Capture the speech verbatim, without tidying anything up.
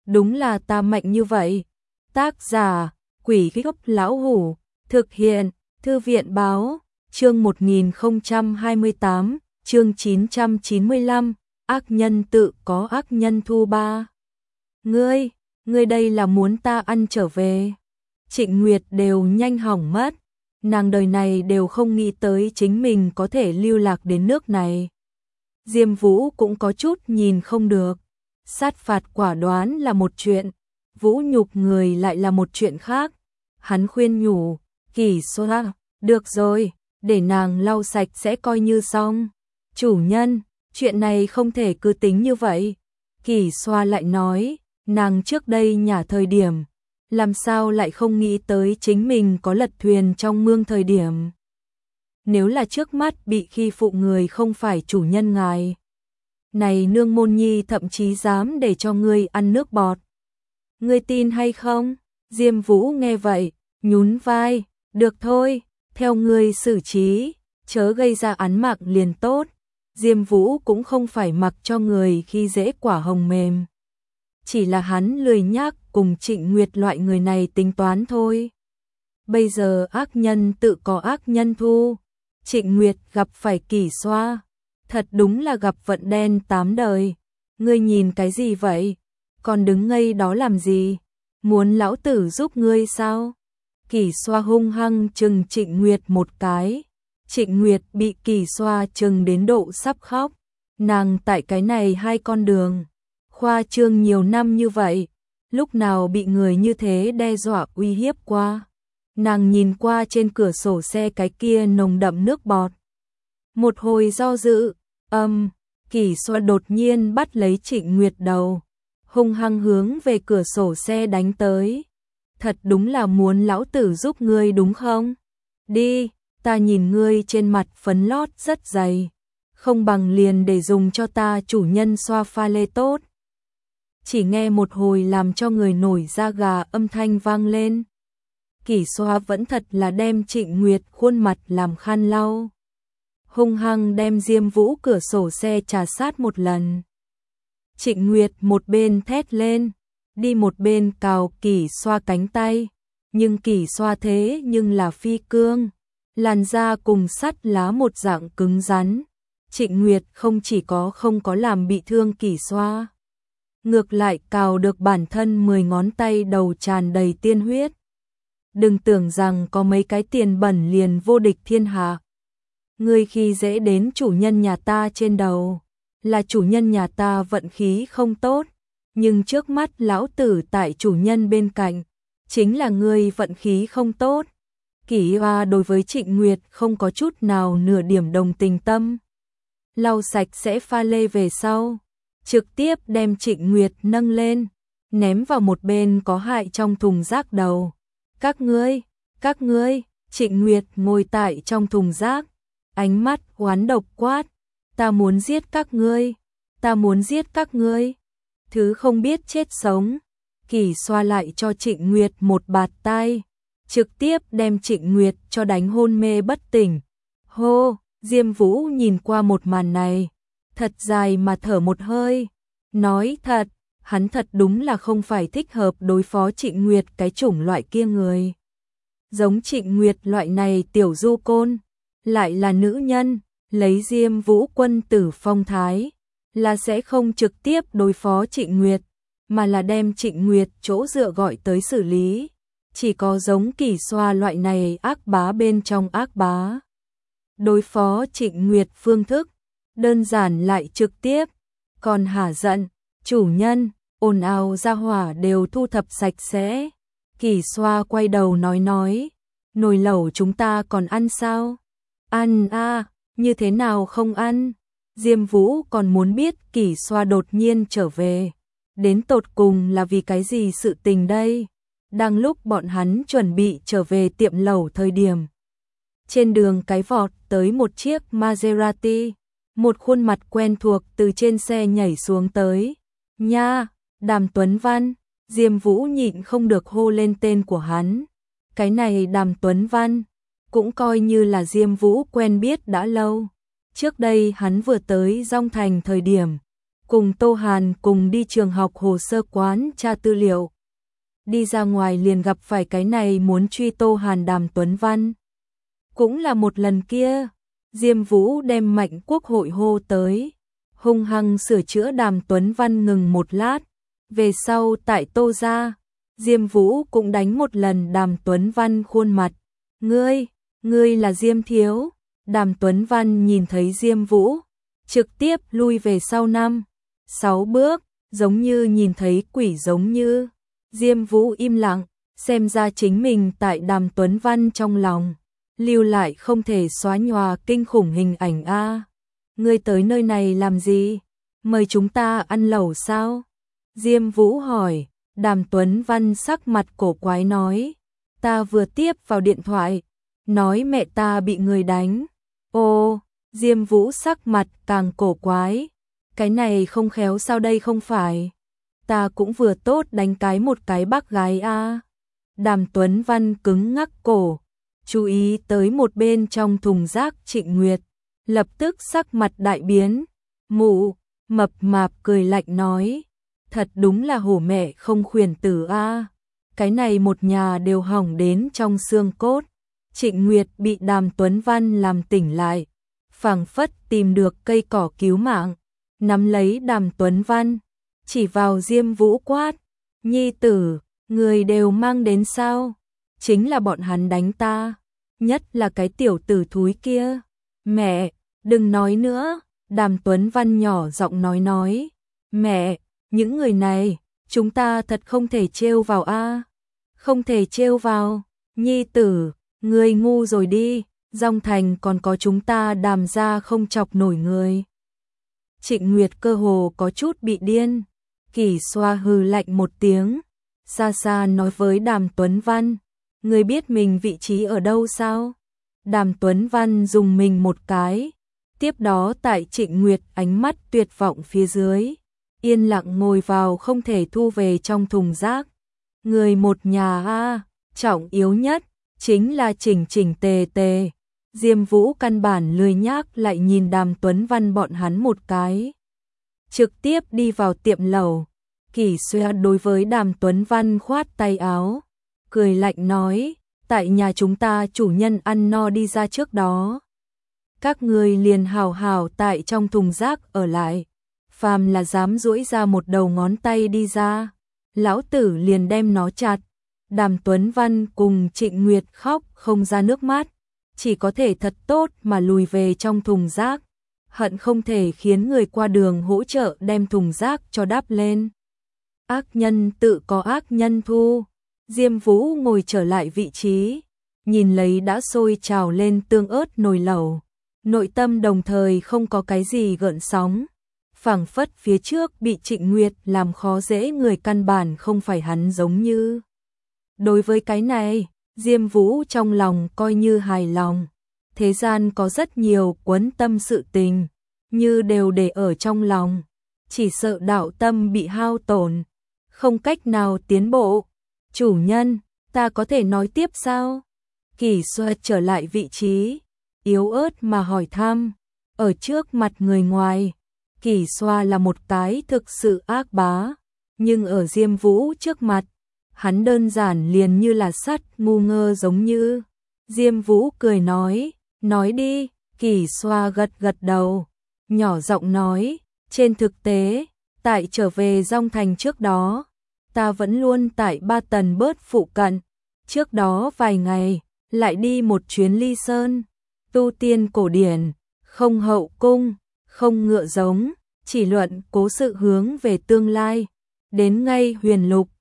đúng là ta mạnh như vậy. Tác giả, Quỷ Gốc Lão Hủ, thực hiện, Thư viện báo, chương một nghìn không trăm hai mươi tám, chương chín trăm chín mươi lăm, ác nhân tự có ác nhân thu ba. Ngươi, ngươi đây là muốn ta ăn trở về. Trịnh Nguyệt đều nhanh hỏng mất, nàng đời này đều không nghĩ tới chính mình có thể lưu lạc đến nước này. Diêm Vũ cũng có chút nhìn không được, sát phạt quả đoán là một chuyện, vũ nhục người lại là một chuyện khác. Hắn khuyên nhủ, Kỷ Xoa, được rồi, để nàng lau sạch sẽ coi như xong. Chủ nhân, chuyện này không thể cứ tính như vậy. Kỷ Xoa lại nói, nàng trước đây nhả thời điểm, làm sao lại không nghĩ tới chính mình có lật thuyền trong mương thời điểm. Nếu là trước mắt bị khi phụ người không phải chủ nhân ngài, này nương môn nhi thậm chí dám để cho ngươi ăn nước bọt. Ngươi tin hay không? Diêm Vũ nghe vậy, nhún vai, được thôi, theo ngươi xử trí, chớ gây ra án mạng liền tốt. Diêm Vũ cũng không phải mặc cho người khi dễ quả hồng mềm. Chỉ là hắn lười nhác cùng Trịnh Nguyệt loại người này tính toán thôi. Bây giờ ác nhân tự có ác nhân thu. Trịnh Nguyệt gặp phải Kỷ Xoa, thật đúng là gặp vận đen tám đời. Ngươi nhìn cái gì vậy? Còn đứng ngây đó làm gì? Muốn lão tử giúp ngươi sao? Kỷ Xoa hung hăng chừng Trịnh Nguyệt một cái. Trịnh Nguyệt bị Kỷ Xoa chừng đến độ sắp khóc. Nàng tại cái này hai con đường khoa trương nhiều năm như vậy, lúc nào bị người như thế đe dọa uy hiếp qua. Nàng nhìn qua trên cửa sổ xe cái kia nồng đậm nước bọt. Một hồi do dự, âm, Kỷ Xoa đột nhiên bắt lấy Trịnh Nguyệt đầu, hung hăng hướng về cửa sổ xe đánh tới. Thật đúng là muốn lão tử giúp ngươi đúng không? Đi, ta nhìn ngươi trên mặt phấn lót rất dày, không bằng liền để dùng cho ta chủ nhân xoa pha lê tốt. Chỉ nghe một hồi làm cho người nổi da gà âm thanh vang lên. Kỷ Xoa vẫn thật là đem Trịnh Nguyệt khuôn mặt làm khăn lau, hung hăng đem Diêm Vũ cửa sổ xe trà sát một lần. Trịnh Nguyệt một bên thét lên, đi một bên cào Kỷ Xoa cánh tay, nhưng Kỷ Xoa thế nhưng là phi cương, làn da cùng sắt lá một dạng cứng rắn. Trịnh Nguyệt không chỉ có không có làm bị thương Kỷ Xoa, ngược lại cào được bản thân mười ngón tay đầu tràn đầy tiên huyết. Đừng tưởng rằng có mấy cái tiền bẩn liền vô địch thiên hạ. Ngươi khi dễ đến chủ nhân nhà ta trên đầu, là chủ nhân nhà ta vận khí không tốt, nhưng trước mắt lão tử tại chủ nhân bên cạnh, chính là ngươi vận khí không tốt. Kỷ Hoa đối với Trịnh Nguyệt không có chút nào nửa điểm đồng tình tâm. Lau sạch sẽ pha lê về sau, trực tiếp đem Trịnh Nguyệt nâng lên, ném vào một bên có hại trong thùng rác đầu. Các ngươi, các ngươi, Trịnh Nguyệt ngồi tại trong thùng rác, ánh mắt oán độc quát, ta muốn giết các ngươi, ta muốn giết các ngươi. Thứ không biết chết sống. Kỷ Xoa lại cho Trịnh Nguyệt một bạt tai, trực tiếp đem Trịnh Nguyệt cho đánh hôn mê bất tỉnh. Hô, Diêm Vũ nhìn qua một màn này, thật dài mà thở một hơi, nói thật, hắn thật đúng là không phải thích hợp đối phó Trịnh Nguyệt cái chủng loại kia người. Giống Trịnh Nguyệt loại này tiểu du côn, lại là nữ nhân, lấy Diêm Vũ quân tử phong thái, là sẽ không trực tiếp đối phó Trịnh Nguyệt, mà là đem Trịnh Nguyệt chỗ dựa gọi tới xử lý. Chỉ có giống Kỷ Xoa loại này ác bá bên trong ác bá. Đối phó Trịnh Nguyệt phương thức, đơn giản lại trực tiếp, còn hả giận, chủ nhân, ồn ào ra hỏa đều thu thập sạch sẽ. Kỷ Xoa quay đầu nói nói, nồi lẩu chúng ta còn ăn sao? Ăn a, à, như thế nào không ăn? Diêm Vũ còn muốn biết Kỷ Xoa đột nhiên trở về, đến tột cùng là vì cái gì sự tình đây? Đang lúc bọn hắn chuẩn bị trở về tiệm lẩu thời điểm, trên đường cái vọt tới một chiếc Maserati, một khuôn mặt quen thuộc từ trên xe nhảy xuống tới. Nha, Đàm Tuấn Văn. Diêm Vũ nhịn không được hô lên tên của hắn. Cái này Đàm Tuấn Văn, cũng coi như là Diêm Vũ quen biết đã lâu. Trước đây hắn vừa tới Dong Thành thời điểm, cùng Tô Hàn cùng đi trường học hồ sơ quán tra tư liệu. Đi ra ngoài liền gặp phải cái này muốn truy Tô Hàn Đàm Tuấn Văn. Cũng là một lần kia, Diêm Vũ đem Mạnh Quốc Hội hô tới, hung hăng sửa chữa Đàm Tuấn Văn ngừng một lát. Về sau tại Tô gia, Diêm Vũ cũng đánh một lần Đàm Tuấn Văn khuôn mặt. Ngươi, ngươi là Diêm thiếu. Đàm Tuấn Văn nhìn thấy Diêm Vũ, trực tiếp lui về sau năm, sáu bước, giống như nhìn thấy quỷ giống như. Diêm Vũ im lặng, xem ra chính mình tại Đàm Tuấn Văn trong lòng lưu lại không thể xóa nhòa kinh khủng hình ảnh a. Ngươi tới nơi này làm gì? Mời chúng ta ăn lẩu sao? Diêm Vũ hỏi. Đàm Tuấn Văn sắc mặt cổ quái nói, ta vừa tiếp vào điện thoại, nói mẹ ta bị người đánh. Ô, Diêm Vũ sắc mặt càng cổ quái, cái này không khéo sao đây không phải? Ta cũng vừa tốt đánh cái một cái bác gái a. Đàm Tuấn Văn cứng ngắc cổ, chú ý tới một bên trong thùng rác Trịnh Nguyệt, lập tức sắc mặt đại biến. Mụ, mập mạp cười lạnh nói, thật đúng là hổ mẹ không khuyển tử a. Cái này một nhà đều hỏng đến trong xương cốt. Trịnh Nguyệt bị Đàm Tuấn Văn làm tỉnh lại, phảng phất tìm được cây cỏ cứu mạng, nắm lấy Đàm Tuấn Văn, chỉ vào Diêm Vũ quát, nhi tử, người đều mang đến sao? Chính là bọn hắn đánh ta, nhất là cái tiểu tử thúi kia. Mẹ, đừng nói nữa. Đàm Tuấn Văn nhỏ giọng nói nói, mẹ, những người này, chúng ta thật không thể trêu vào a. Không thể trêu vào, nhi tử, ngươi ngu rồi đi, Dòng Thành còn có chúng ta Đàm gia không chọc nổi người. Trịnh Nguyệt cơ hồ có chút bị điên. Kỷ Xoa hừ lạnh một tiếng, xa xa nói với Đàm Tuấn Văn, ngươi biết mình vị trí ở đâu sao? Đàm Tuấn Văn dùng mình một cái, tiếp đó tại Trịnh Nguyệt ánh mắt tuyệt vọng phía dưới, yên lặng ngồi vào không thể thu về trong thùng rác. Người một nhà a, trọng yếu nhất chính là chỉnh chỉnh tề tề. Diêm Vũ căn bản lười nhác lại nhìn Đàm Tuấn Văn bọn hắn một cái, trực tiếp đi vào tiệm lẩu. Kỷ Xoa đối với Đàm Tuấn Văn khoát tay áo, cười lạnh nói, tại nhà chúng ta chủ nhân ăn no đi ra trước đó, các người liền hào hào tại trong thùng rác ở lại, phàm là dám duỗi ra một đầu ngón tay đi ra, lão tử liền đem nó chặt. Đàm Tuấn Văn cùng Trịnh Nguyệt khóc không ra nước mắt, chỉ có thể thật tốt mà lùi về trong thùng rác, hận không thể khiến người qua đường hỗ trợ đem thùng rác cho đắp lên. Ác nhân tự có ác nhân thu. Diêm Vũ ngồi trở lại vị trí, nhìn lấy đã sôi trào lên tương ớt nồi lẩu, nội tâm đồng thời không có cái gì gợn sóng, phảng phất phía trước bị Trịnh Nguyệt làm khó dễ người căn bản không phải hắn giống như. Đối với cái này, Diêm Vũ trong lòng coi như hài lòng. Thế gian có rất nhiều quấn tâm sự tình, như đều để ở trong lòng, chỉ sợ đạo tâm bị hao tổn, không cách nào tiến bộ. Chủ nhân, ta có thể nói tiếp sao? Kỷ Xoa trở lại vị trí, yếu ớt mà hỏi thăm. Ở trước mặt người ngoài, Kỷ Xoa là một cái thực sự ác bá, nhưng ở Diêm Vũ trước mặt, hắn đơn giản liền như là sắt ngu ngơ giống như. Diêm Vũ cười nói, nói đi. Kỷ Xoa gật gật đầu, nhỏ giọng nói, trên thực tế, tại trở về Dòng Thành trước đó, ta vẫn luôn tại Ba Tần Bớt phụ cận, trước đó vài ngày, lại đi một chuyến Ly Sơn, tu tiên cổ điển, không hậu cung, không ngựa giống, chỉ luận cố sự hướng về tương lai, đến ngay Huyền Lục,